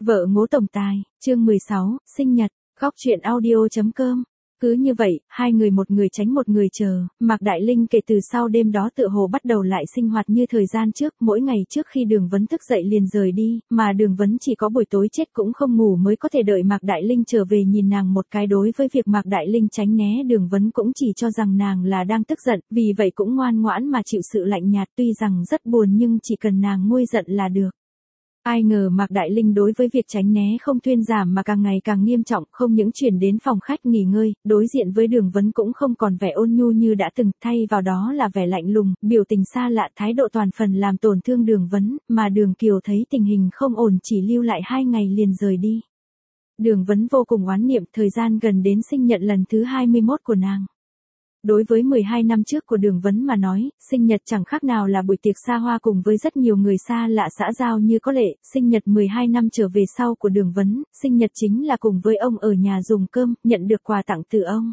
Vợ ngố tổng tài, chương 16, sinh nhật, góc truyện audio.com. Cứ như vậy, hai người một người tránh một người chờ, Mạc Đại Linh kể từ sau đêm đó tựa hồ bắt đầu lại sinh hoạt như thời gian trước, mỗi ngày trước khi Đường Vấn thức dậy liền rời đi, mà Đường Vấn chỉ có buổi tối chết cũng không ngủ mới có thể đợi Mạc Đại Linh trở về nhìn nàng một cái. Đối với việc Mạc Đại Linh tránh né Đường Vấn cũng chỉ cho rằng nàng là đang tức giận, vì vậy cũng ngoan ngoãn mà chịu sự lạnh nhạt, tuy rằng rất buồn nhưng chỉ cần nàng nguôi giận là được. Ai ngờ Mạc Đại Linh đối với việc tránh né không thuyên giảm mà càng ngày càng nghiêm trọng, không những chuyển đến phòng khách nghỉ ngơi, đối diện với Đường Vấn cũng không còn vẻ ôn nhu như đã từng, thay vào đó là vẻ lạnh lùng, biểu tình xa lạ, thái độ toàn phần làm tổn thương Đường Vấn, mà Đường Kiều thấy tình hình không ổn chỉ lưu lại 2 ngày liền rời đi. Đường Vấn vô cùng oán niệm thời gian gần đến sinh nhật lần thứ 21 của nàng. Đối với 12 năm trước của Đường Vấn mà nói, sinh nhật chẳng khác nào là buổi tiệc xa hoa cùng với rất nhiều người xa lạ xã giao như có lệ. Sinh nhật 12 năm trở về sau của Đường Vấn, sinh nhật chính là cùng với ông ở nhà dùng cơm, nhận được quà tặng từ ông.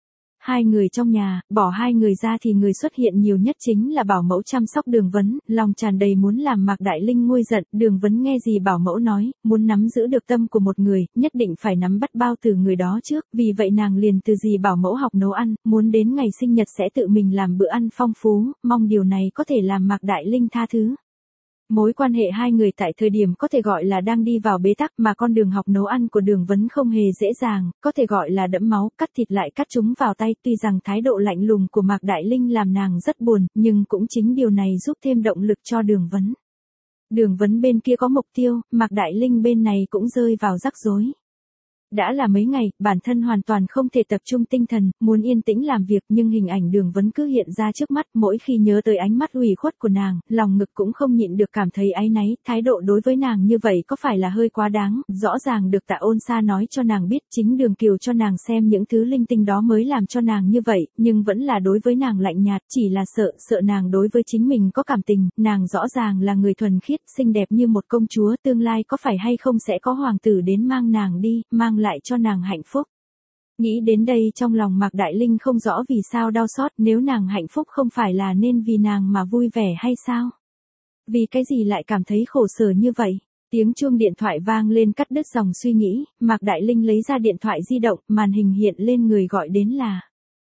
Hai người trong nhà, bỏ hai người ra thì người xuất hiện nhiều nhất chính là bảo mẫu chăm sóc Đường Vấn, lòng tràn đầy muốn làm Mạc Đại Linh nguôi giận. Đường Vấn nghe gì bảo mẫu nói, muốn nắm giữ được tâm của một người, nhất định phải nắm bắt bao từ người đó trước, vì vậy nàng liền từ dì bảo mẫu học nấu ăn, muốn đến ngày sinh nhật sẽ tự mình làm bữa ăn phong phú, mong điều này có thể làm Mạc Đại Linh tha thứ. Mối quan hệ hai người tại thời điểm có thể gọi là đang đi vào bế tắc, mà con đường học nấu ăn của Đường Vấn không hề dễ dàng, có thể gọi là đẫm máu, cắt thịt lại cắt chúng vào tay. Tuy rằng thái độ lạnh lùng của Mạc Đại Linh làm nàng rất buồn, nhưng cũng chính điều này giúp thêm động lực cho Đường Vấn. Đường Vấn bên kia có mục tiêu, Mạc Đại Linh bên này cũng rơi vào rắc rối. Đã là mấy ngày, bản thân hoàn toàn không thể tập trung tinh thần, muốn yên tĩnh làm việc nhưng hình ảnh Đường Vấn cứ hiện ra trước mắt, mỗi khi nhớ tới ánh mắt ủy khuất của nàng, lòng ngực cũng không nhịn được cảm thấy áy náy, thái độ đối với nàng như vậy có phải là hơi quá đáng, rõ ràng được Tạ Ôn Sa nói cho nàng biết chính Đường Kiều cho nàng xem những thứ linh tinh đó mới làm cho nàng như vậy, nhưng vẫn là đối với nàng lạnh nhạt, chỉ là sợ nàng đối với chính mình có cảm tình, nàng rõ ràng là người thuần khiết, xinh đẹp như một công chúa, tương lai có phải hay không sẽ có hoàng tử đến mang nàng đi, mang lại cho nàng hạnh phúc. Nghĩ đến đây trong lòng Mạc Đại Linh không rõ vì sao đau xót, nếu nàng hạnh phúc không phải là nên vì nàng mà vui vẻ hay sao? Vì cái gì lại cảm thấy khổ sở như vậy? Tiếng chuông điện thoại vang lên cắt đứt dòng suy nghĩ, Mạc Đại Linh lấy ra điện thoại di động, màn hình hiện lên người gọi đến là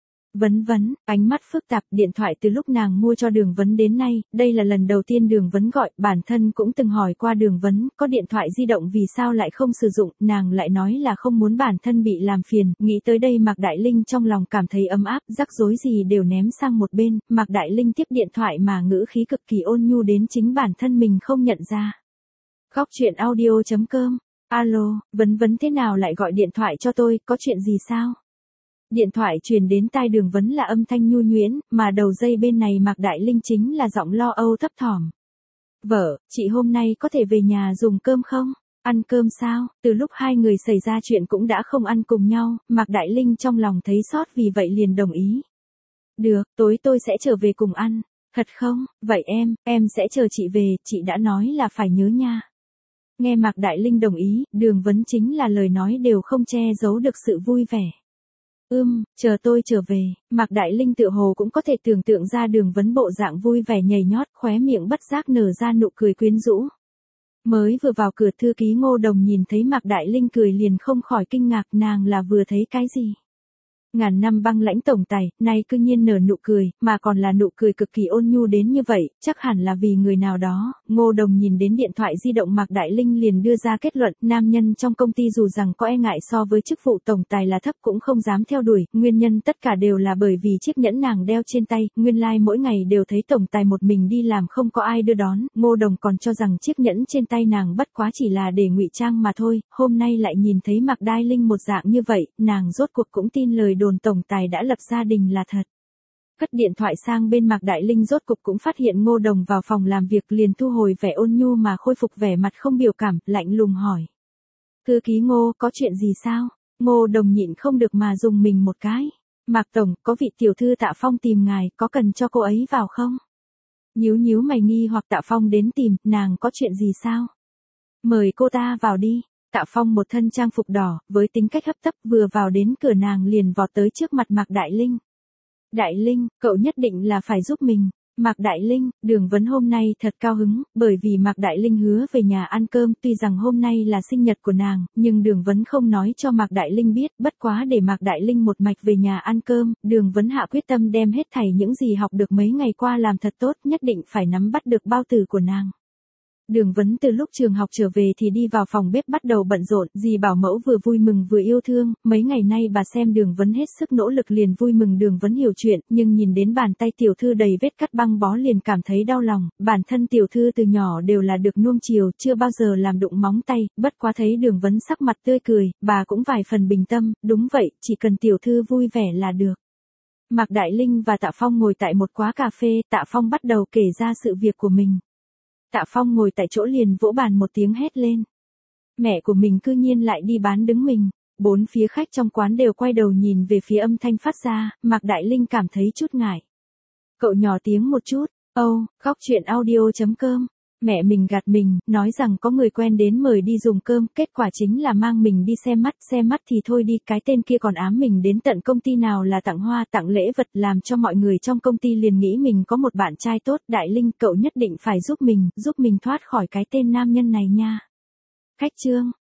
Vấn, ánh mắt phức tạp. Điện thoại từ lúc nàng mua cho Đường Vấn đến nay, đây là lần đầu tiên Đường Vấn gọi, bản thân cũng từng hỏi qua Đường Vấn, có điện thoại di động vì sao lại không sử dụng, nàng lại nói là không muốn bản thân bị làm phiền. Nghĩ tới đây Mạc Đại Linh trong lòng cảm thấy ấm áp, rắc rối gì đều ném sang một bên, Mạc Đại Linh tiếp điện thoại mà ngữ khí cực kỳ ôn nhu đến chính bản thân mình không nhận ra. Góc truyện audio.com. Alo, Vấn thế nào lại gọi điện thoại cho tôi, có chuyện gì sao? Điện thoại truyền đến tai Đường Vấn là âm thanh nhu nhuyễn, mà đầu dây bên này Mạc Đại Linh chính là giọng lo âu thấp thỏm. Vợ, chị hôm nay có thể về nhà dùng cơm không? Ăn cơm sao? Từ lúc hai người xảy ra chuyện cũng đã không ăn cùng nhau, Mạc Đại Linh trong lòng thấy xót vì vậy liền đồng ý. Được, tối tôi sẽ trở về cùng ăn. Thật không? Vậy em sẽ chờ chị về, chị đã nói là phải nhớ nha. Nghe Mạc Đại Linh đồng ý, Đường Vấn chính là lời nói đều không che giấu được sự vui vẻ. Chờ tôi trở về. Mạc Đại Linh tựa hồ cũng có thể tưởng tượng ra Đường Vấn bộ dạng vui vẻ nhảy nhót, khóe miệng bất giác nở ra nụ cười quyến rũ. Mới vừa vào cửa thư ký Ngô Đồng nhìn thấy Mạc Đại Linh cười liền không khỏi kinh ngạc, nàng là vừa thấy cái gì? Ngàn năm băng lãnh tổng tài, nay cư nhiên nở nụ cười, mà còn là nụ cười cực kỳ ôn nhu đến như vậy, chắc hẳn là vì người nào đó. Ngô Đồng nhìn đến điện thoại di động Mạc Đại Linh liền đưa ra kết luận, nam nhân trong công ty dù rằng có e ngại so với chức vụ tổng tài là thấp cũng không dám theo đuổi, nguyên nhân tất cả đều là bởi vì chiếc nhẫn nàng đeo trên tay, nguyên lai mỗi ngày đều thấy tổng tài một mình đi làm không có ai đưa đón, Ngô Đồng còn cho rằng chiếc nhẫn trên tay nàng bất quá chỉ là để ngụy trang mà thôi, hôm nay lại nhìn thấy Mạc Đại Linh một dạng như vậy, nàng rốt cuộc cũng tin lời đồn tổng tài đã lập gia đình là thật. Cất điện thoại sang bên Mạc Đại Linh rốt cục cũng phát hiện Ngô Đồng vào phòng làm việc liền thu hồi vẻ ôn nhu mà khôi phục vẻ mặt không biểu cảm, lạnh lùng hỏi. Thư ký Ngô, có chuyện gì sao? Ngô Đồng nhịn không được mà dùng mình một cái. Mạc Tổng, có vị tiểu thư Tạ Phong tìm ngài, có cần cho cô ấy vào không? Nhíu mày nghi hoặc Tạ Phong đến tìm, nàng có chuyện gì sao? Mời cô ta vào đi. Tạ Phong một thân trang phục đỏ, với tính cách hấp tấp vừa vào đến cửa nàng liền vọt tới trước mặt Mạc Đại Linh. Đại Linh, cậu nhất định là phải giúp mình. Mạc Đại Linh, Đường Vấn hôm nay thật cao hứng, bởi vì Mạc Đại Linh hứa về nhà ăn cơm, tuy rằng hôm nay là sinh nhật của nàng, nhưng Đường Vấn không nói cho Mạc Đại Linh biết, bất quá để Mạc Đại Linh một mạch về nhà ăn cơm, Đường Vấn hạ quyết tâm đem hết thảy những gì học được mấy ngày qua làm thật tốt, nhất định phải nắm bắt được bao tử của nàng. Đường Vấn từ lúc trường học trở về thì đi vào phòng bếp bắt đầu bận rộn, dì bảo mẫu vừa vui mừng vừa yêu thương, mấy ngày nay bà xem Đường Vấn hết sức nỗ lực liền vui mừng Đường Vấn hiểu chuyện, nhưng nhìn đến bàn tay tiểu thư đầy vết cắt băng bó liền cảm thấy đau lòng, bản thân tiểu thư từ nhỏ đều là được nuông chiều, chưa bao giờ làm đụng móng tay, bất quá thấy Đường Vấn sắc mặt tươi cười, bà cũng vài phần bình tâm, đúng vậy, chỉ cần tiểu thư vui vẻ là được. Mạc Đại Linh và Tạ Phong ngồi tại một quán cà phê, Tạ Phong bắt đầu kể ra sự việc của mình. Tạ Phong ngồi tại chỗ liền vỗ bàn một tiếng hét lên. Mẹ của mình cư nhiên lại đi bán đứng mình. Bốn phía khách trong quán đều quay đầu nhìn về phía âm thanh phát ra, Mạc Đại Linh cảm thấy chút ngại. Cậu nhỏ tiếng một chút, góc chuyện audio.com. Mẹ mình gạt mình, nói rằng có người quen đến mời đi dùng cơm, kết quả chính là mang mình đi xem mắt thì thôi đi, cái tên kia còn ám mình đến tận công ty nào là tặng hoa tặng lễ vật làm cho mọi người trong công ty liền nghĩ mình có một bạn trai tốt. Đại Linh, cậu nhất định phải giúp mình thoát khỏi cái tên nam nhân này nha. Khách trương,